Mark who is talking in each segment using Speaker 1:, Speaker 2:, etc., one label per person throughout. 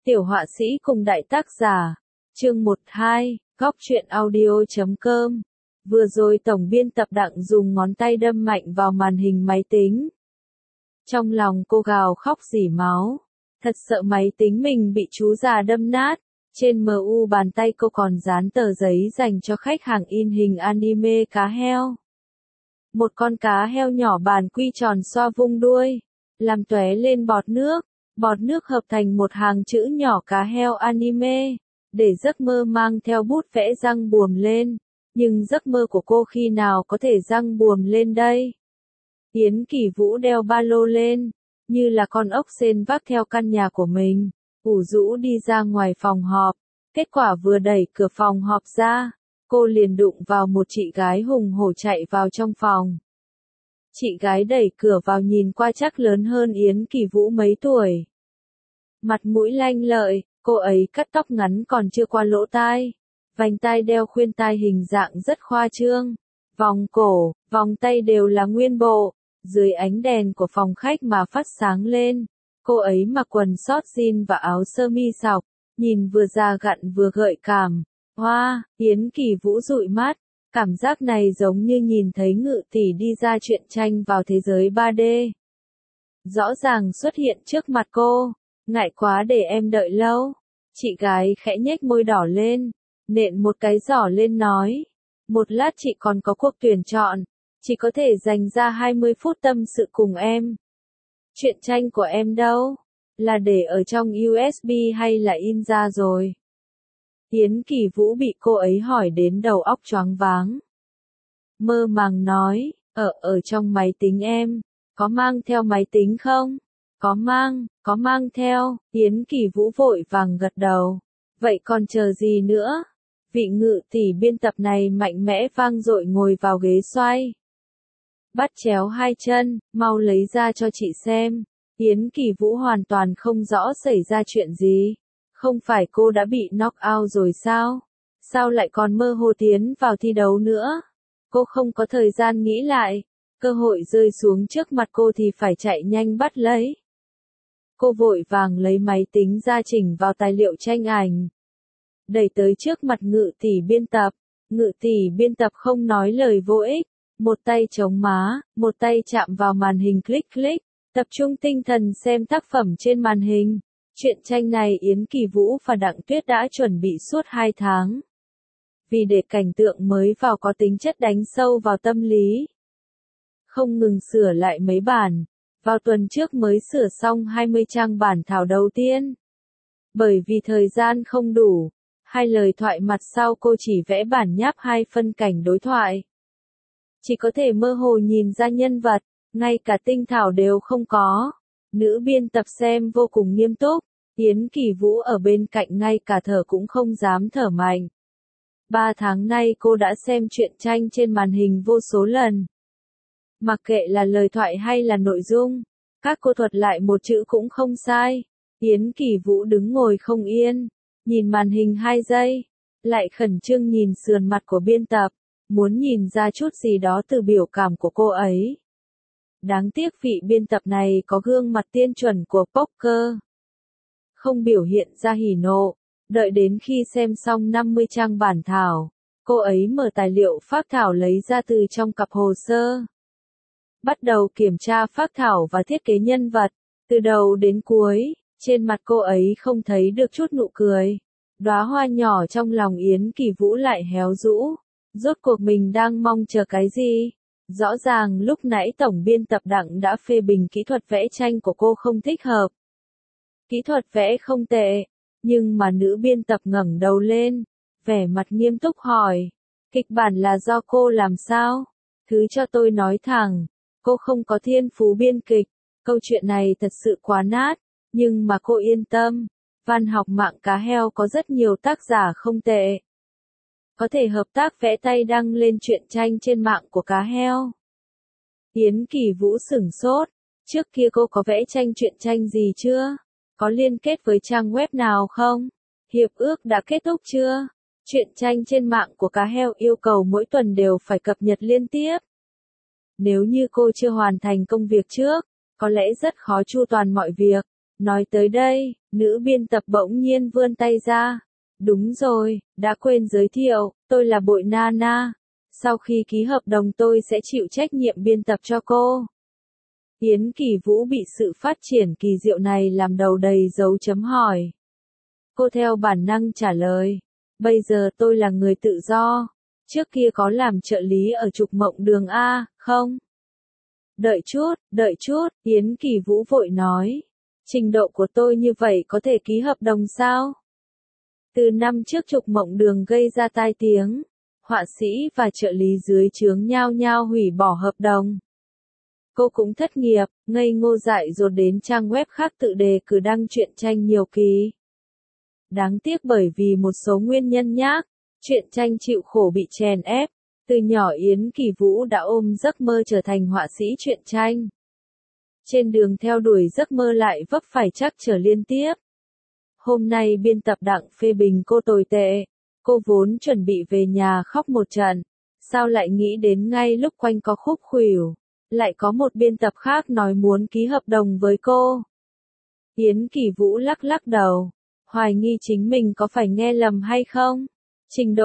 Speaker 1: Tiểu họa sĩ cùng đại tác giả. Chương 12, góc truyện audio.com. Vừa rồi tổng biên tập Đặng dùng ngón tay đâm mạnh vào màn hình máy tính. Trong lòng cô gào khóc rỉ máu. Thật sợ máy tính mình bị chú già đâm nát. Trên MU bàn tay cô còn dán tờ giấy dành cho khách hàng in hình anime cá heo. Một con cá heo nhỏ bàn quy tròn xoa vung đuôi, làm tóe lên bọt nước hợp thành một hàng chữ nhỏ cá heo anime, để giấc mơ mang theo bút vẽ răng buồm lên. Nhưng giấc mơ của cô khi nào có thể răng buồm lên đây? Yến Kỳ Vũ đeo ba lô lên, như là con ốc sên vác theo căn nhà của mình, ủ rũ đi ra ngoài phòng họp. Kết quả vừa đẩy cửa phòng họp ra, cô liền đụng vào một chị gái hùng hổ chạy vào trong phòng. Chị gái đẩy cửa vào nhìn qua chắc lớn hơn Yến Kỳ Vũ mấy tuổi. Mặt mũi lanh lợi, cô ấy cắt tóc ngắn còn chưa qua lỗ tai. Vành tai đeo khuyên tai hình dạng rất khoa trương. Vòng cổ, vòng tay đều là nguyên bộ. Dưới ánh đèn của phòng khách mà phát sáng lên. Cô ấy mặc quần short jean và áo sơ mi sọc. Nhìn vừa già gặn vừa gợi cảm. Hoa, Yến Kỳ Vũ dụi mắt. Cảm giác này giống như nhìn thấy Ngự Tỷ đi ra truyện tranh vào thế giới 3D. Rõ ràng xuất hiện trước mặt cô. Ngại quá để em đợi lâu. Chị gái khẽ nhếch môi đỏ lên, nện một cái giỏ lên nói. Một lát chị còn có cuộc tuyển chọn. Chị có thể dành ra 20 phút tâm sự cùng em. Truyện tranh của em đâu? Là để ở trong USB hay là in ra rồi? Yến Kỳ Vũ bị cô ấy hỏi đến đầu óc choáng váng. Mơ màng nói, ở trong máy tính em, có mang theo máy tính không? Có mang theo. Yến Kỳ Vũ vội vàng gật đầu. Vậy còn chờ gì nữa? Vị Ngự Tỷ biên tập này mạnh mẽ vang dội ngồi vào ghế xoay. Bắt chéo hai chân, mau lấy ra cho chị xem. Yến Kỳ Vũ hoàn toàn không rõ xảy ra chuyện gì. Không phải cô đã bị knock out rồi sao? Sao lại còn mơ hồ tiến vào thi đấu nữa? Cô không có thời gian nghĩ lại. Cơ hội rơi xuống trước mặt cô thì phải chạy nhanh bắt lấy. Cô vội vàng lấy máy tính ra chỉnh vào tài liệu tranh ảnh. Đẩy tới trước mặt Ngự Tỷ biên tập. Ngự Tỷ biên tập không nói lời vô ích. Một tay chống má, một tay chạm vào màn hình click click. Tập trung tinh thần xem tác phẩm trên màn hình. Truyện tranh này Yến Kỳ Vũ và Đặng Tuyết đã chuẩn bị suốt 2 tháng. Vì để cảnh tượng mới vào có tính chất đánh sâu vào tâm lý. Không ngừng sửa lại mấy bản. Vào tuần trước mới sửa xong 20 trang bản thảo đầu tiên. Bởi vì thời gian không đủ, 2 lời thoại mặt sau cô chỉ vẽ bản nháp 2 phân cảnh đối thoại. Chỉ có thể mơ hồ nhìn ra nhân vật, ngay cả tinh thảo đều không có. Nữ biên tập xem vô cùng nghiêm túc, Yến Kỳ Vũ ở bên cạnh ngay cả thở cũng không dám thở mạnh. 3 tháng nay cô đã xem truyện tranh trên màn hình vô số lần. Mặc kệ là lời thoại hay là nội dung, các cô thuật lại một chữ cũng không sai. Yến Kỳ Vũ đứng ngồi không yên, nhìn màn hình 2 giây, lại khẩn trương nhìn sườn mặt của biên tập, muốn nhìn ra chút gì đó từ biểu cảm của cô ấy. Đáng tiếc vị biên tập này có gương mặt tiên chuẩn của poker. Không biểu hiện ra hỉ nộ, đợi đến khi xem xong 50 trang bản thảo, cô ấy mở tài liệu phác thảo lấy ra từ trong cặp hồ sơ. Bắt đầu kiểm tra phác thảo và thiết kế nhân vật, từ đầu đến cuối, trên mặt cô ấy không thấy được chút nụ cười. Đóa hoa nhỏ trong lòng Yến Kỳ Vũ lại héo rũ, rốt cuộc mình đang mong chờ cái gì? Rõ ràng lúc nãy tổng biên tập Đặng đã phê bình kỹ thuật vẽ tranh của cô không thích hợp. Kỹ thuật vẽ không tệ, nhưng mà nữ biên tập ngẩng đầu lên, vẻ mặt nghiêm túc hỏi, kịch bản là do cô làm sao? Thứ cho tôi nói thẳng, cô không có thiên phú biên kịch, câu chuyện này thật sự quá nát, nhưng mà cô yên tâm, văn học mạng cá heo có rất nhiều tác giả không tệ. Có thể hợp tác vẽ tay đăng lên truyện tranh trên mạng của cá heo. Yến Kỳ Vũ sửng sốt, trước kia cô có vẽ tranh truyện tranh gì chưa? Có liên kết với trang web nào không? Hiệp ước đã kết thúc chưa? Truyện tranh trên mạng của cá heo yêu cầu mỗi tuần đều phải cập nhật liên tiếp. Nếu như cô chưa hoàn thành công việc trước, có lẽ rất khó chu toàn mọi việc. Nói tới đây, nữ biên tập bỗng nhiên vươn tay ra. Đúng rồi, đã quên giới thiệu, tôi là Bội Nana. Sau khi ký hợp đồng tôi sẽ chịu trách nhiệm biên tập cho cô. Yến Kỳ Vũ bị sự phát triển kỳ diệu này làm đầu đầy dấu chấm hỏi. Cô theo bản năng trả lời. Bây giờ tôi là người tự do. Trước kia có làm trợ lý ở Trục Mộng Đường A, không? Đợi chút, Yến Kỳ Vũ vội nói. Trình độ của tôi như vậy có thể ký hợp đồng sao? Từ năm trước Trục Mộng Đường gây ra tai tiếng, họa sĩ và trợ lý dưới trướng nhao nhao hủy bỏ hợp đồng. Cô cũng thất nghiệp, ngây ngô dại dột đến trang web khác tự đề cử đăng truyện tranh nhiều kỳ. Đáng tiếc bởi vì một số nguyên nhân nhác, truyện tranh chịu khổ bị chèn ép. Từ nhỏ Yến Kỳ Vũ đã ôm giấc mơ trở thành họa sĩ truyện tranh. Trên đường theo đuổi giấc mơ lại vấp phải trắc trở liên tiếp. Hôm nay biên tập Đặng phê bình cô tồi tệ. Cô vốn chuẩn bị về nhà khóc một trận. Sao lại nghĩ đến ngay lúc quanh có khúc khuỷu. Lại có một biên tập khác nói muốn ký hợp đồng với cô. Yến Kỳ Vũ lắc lắc đầu. Hoài nghi chính mình có phải nghe lầm hay không? Trình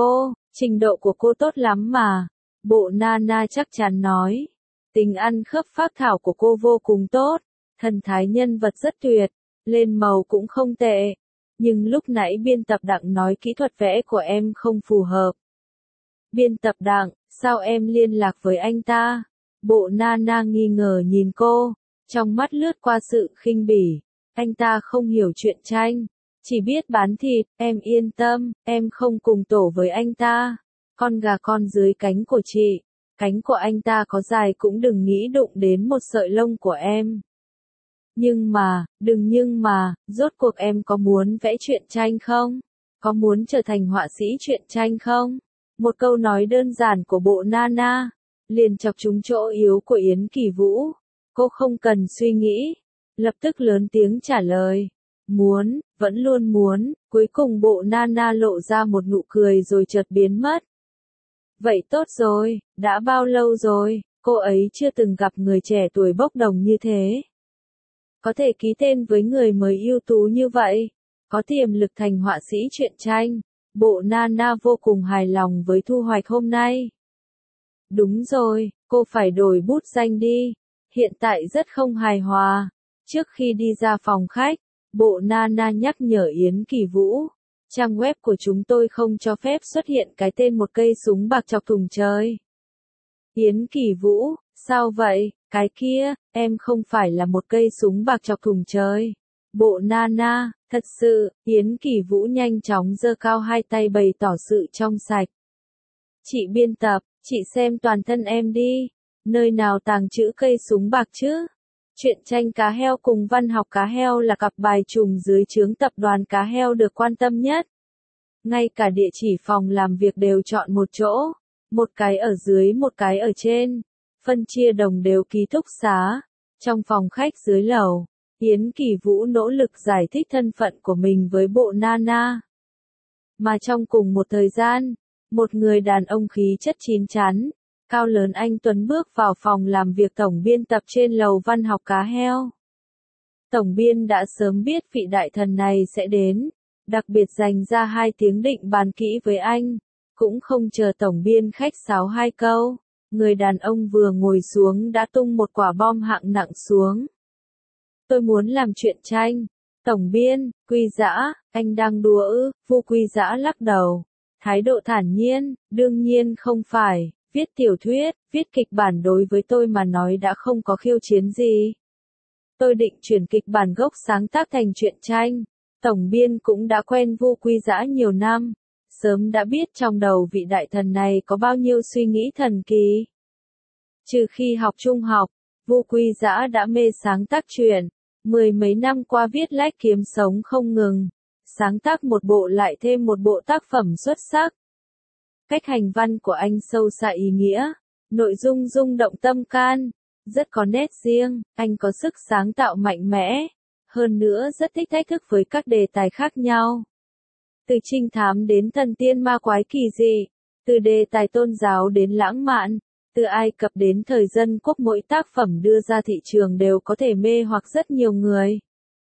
Speaker 1: độ của cô tốt lắm mà. Bộ Nana chắc chắn nói. Tính ăn khớp phác thảo của cô vô cùng tốt. Thần thái nhân vật rất tuyệt. Lên màu cũng không tệ. Nhưng lúc nãy biên tập Đặng nói kỹ thuật vẽ của em không phù hợp. Biên tập Đặng, sao em liên lạc với anh ta? Bộ Nana nghi ngờ nhìn cô. Trong mắt lướt qua sự khinh bỉ. Anh ta không hiểu truyện tranh. Chỉ biết bán thịt, em yên tâm, em không cùng tổ với anh ta. Con gà con dưới cánh của chị, cánh của anh ta có dài cũng đừng nghĩ đụng đến một sợi lông của em. Nhưng mà, rốt cuộc em có muốn vẽ truyện tranh không? Có muốn trở thành họa sĩ truyện tranh không? Một câu nói đơn giản của bộ Nana, liền chọc trúng chỗ yếu của Yến Kỳ Vũ. Cô không cần suy nghĩ, lập tức lớn tiếng trả lời. Muốn, vẫn luôn muốn, cuối cùng bộ Nana lộ ra một nụ cười rồi chợt biến mất. Vậy tốt rồi, đã bao lâu rồi, cô ấy chưa từng gặp người trẻ tuổi bốc đồng như thế. Có thể ký tên với người mới ưu tú như vậy, có tiềm lực thành họa sĩ truyện tranh, bộ Nana vô cùng hài lòng với thu hoạch hôm nay. Đúng rồi, cô phải đổi bút danh đi, hiện tại rất không hài hòa. Trước khi đi ra phòng khách, bộ Nana nhắc nhở Yến Kỳ Vũ, trang web của chúng tôi không cho phép xuất hiện cái tên một cây súng bạc chọc thùng trời. Yến Kỳ Vũ, sao vậy, cái kia, em không phải là một cây súng bạc chọc thùng trời. Bộ Nana, thật sự, Yến Kỳ Vũ nhanh chóng giơ cao hai tay bày tỏ sự trong sạch. Chị biên tập, chị xem toàn thân em đi, nơi nào tàng trữ cây súng bạc chứ? Truyện tranh cá heo cùng văn học cá heo là cặp bài trùng dưới trướng tập đoàn cá heo được quan tâm nhất. Ngay cả địa chỉ phòng làm việc đều chọn một chỗ, một cái ở dưới một cái ở trên, phân chia đồng đều ký túc xá. Trong phòng khách dưới lầu, Yến Kỳ Vũ nỗ lực giải thích thân phận của mình với bộ Nana. Mà trong cùng một thời gian, một người đàn ông khí chất chín chắn, cao lớn anh Tuấn bước vào phòng làm việc tổng biên tập trên lầu văn học cá heo. Tổng biên đã sớm biết vị đại thần này sẽ đến, đặc biệt dành ra 2 tiếng định bàn kỹ với anh, cũng không chờ tổng biên khách sáo 2 câu, người đàn ông vừa ngồi xuống đã tung một quả bom hạng nặng xuống. Tôi muốn làm truyện tranh. Tổng biên, Quy Dã, anh đang đùa ư? Vu Quy Dã lắc đầu, thái độ thản nhiên, đương nhiên không phải. Viết tiểu thuyết, viết kịch bản đối với tôi mà nói đã không có khiêu chiến gì. Tôi định chuyển kịch bản gốc sáng tác thành truyện tranh. Tổng biên cũng đã quen Vu Quy Dã nhiều năm, sớm đã biết trong đầu vị đại thần này có bao nhiêu suy nghĩ thần kỳ. Trừ khi học trung học, Vu Quy Dã đã mê sáng tác truyện, 10 mấy năm qua viết lách kiếm sống không ngừng, sáng tác một bộ lại thêm một bộ tác phẩm xuất sắc. Cách hành văn của anh sâu xa ý nghĩa, nội dung rung động tâm can, rất có nét riêng, anh có sức sáng tạo mạnh mẽ, hơn nữa rất thích thách thức với các đề tài khác nhau. Từ trinh thám đến thần tiên ma quái kỳ dị, từ đề tài tôn giáo đến lãng mạn, từ Ai Cập đến thời dân quốc mỗi tác phẩm đưa ra thị trường đều có thể mê hoặc rất nhiều người.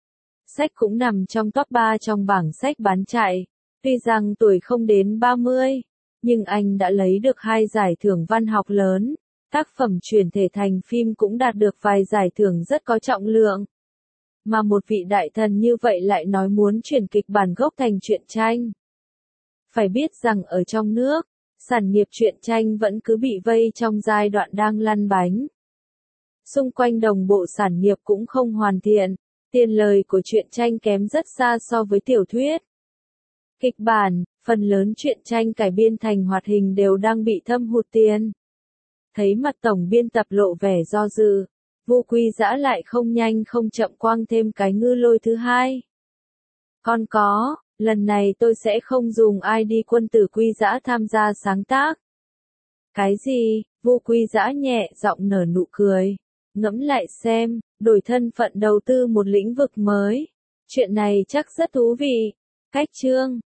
Speaker 1: Sách cũng nằm trong top 3 trong bảng sách bán chạy. Tuy rằng tuổi không đến 30, nhưng anh đã lấy được 2 giải thưởng văn học lớn. Tác phẩm chuyển thể thành phim cũng đạt được vài giải thưởng rất có trọng lượng. Mà một vị đại thần như vậy lại nói muốn chuyển kịch bản gốc thành truyện tranh. Phải biết rằng ở trong nước, sản nghiệp truyện tranh vẫn cứ bị vây trong giai đoạn đang lăn bánh. Xung quanh đồng bộ sản nghiệp cũng không hoàn thiện, tiền lời của truyện tranh kém rất xa so với tiểu thuyết. Kịch bản, phần lớn truyện tranh cải biên thành hoạt hình đều đang bị thâm hụt tiền. Thấy mặt tổng biên tập lộ vẻ do dự, Vu Quy Dã lại không nhanh không chậm quăng thêm cái ngư lôi thứ hai. Còn có, lần này tôi sẽ không dùng ID quân tử Quy Dã tham gia sáng tác. Cái gì? Vu Quy Dã nhẹ giọng nở nụ cười. Ngẫm lại xem, đổi thân phận đầu tư một lĩnh vực mới. Chuyện này chắc rất thú vị. Cách chương